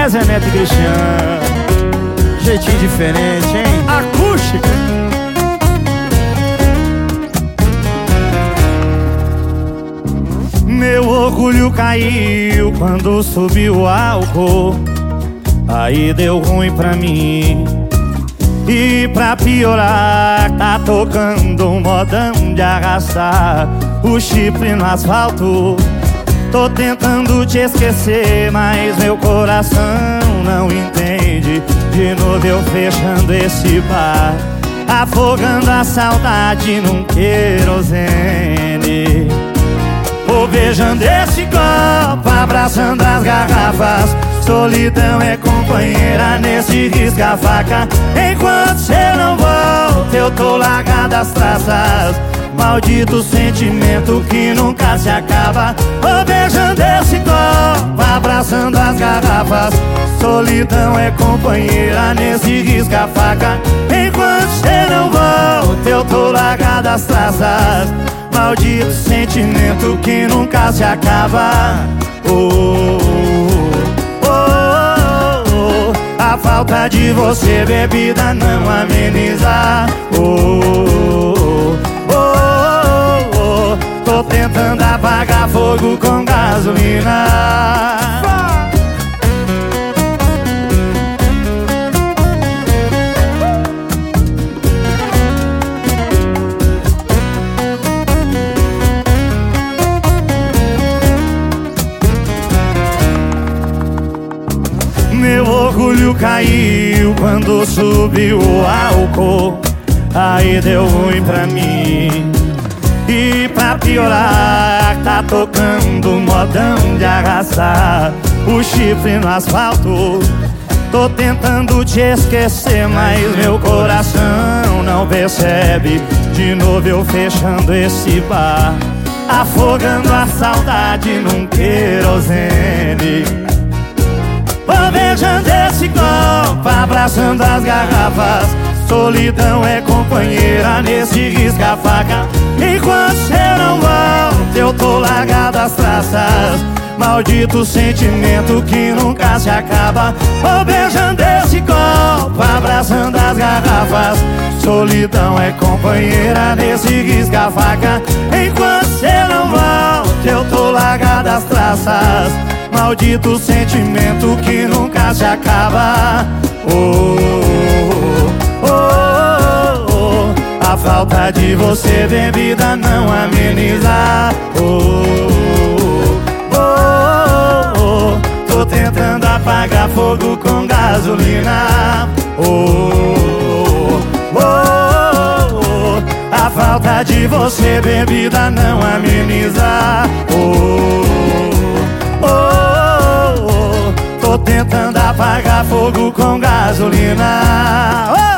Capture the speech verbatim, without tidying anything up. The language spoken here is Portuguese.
Zé Neto e Cristiano. Jeitinho diferente, hein? Acústica. Meu orgulho caiu quando subiu o álcool. Aí deu ruim pra mim. E pra piorar, tá tocando um modão de arrastar o chifre no asfalto. Tô tentando te esquecer, mas meu coração não entende. De novo eu fechando esse bar, afogando a saudade num querosene. Vou beijando esse copo, abraçando as garrafas. Solidão é companheira nesse risca-faca. Enquanto cê não volta, eu tô largado as traças. Maldito sentimento que nunca se acaba. Vou beijando esse copo, abraçando as garrafas. Solidão é companheira nesse risca-faca. Enquanto cê não volta, eu tô largado as traças. Maldito sentimento que nunca se acaba. Oh, oh, oh, oh. A falta de você, bebida, não ameniza. Oh, oh, oh, oh. Tô tentando apagar fogo com gasolina. Meu orgulho caiu quando subiu o álcool. Aí deu ruim pra mim. E pra piorar, tá tocando um modão de arrastar o chifre no asfalto. Tô tentando te esquecer, mas meu coração não percebe. De novo eu fechando esse bar, afogando a saudade num querosene. Vou beijando esse copo, abraçando as garrafas. Solidão é companheira nesse risca-faca. Enquanto cê não volta, eu tô largado as traças. Maldito sentimento que nunca se acaba. Vou beijando esse copo, abraçando as garrafas. Solidão é companheira nesse risca-faca. Enquanto cê não volta, eu tô largado as traças. Maldito sentimento que nunca se acaba. Oh, oh, oh, oh. A falta de você, bebida, não ameniza. Oh, oh, oh. Tô tentando apagar fogo com gasolina. Oh, oh, oh. A falta de você, bebida, não ameniza. Oh, oh, oh. Tô tentando apagar fogo com gasolina. Oh!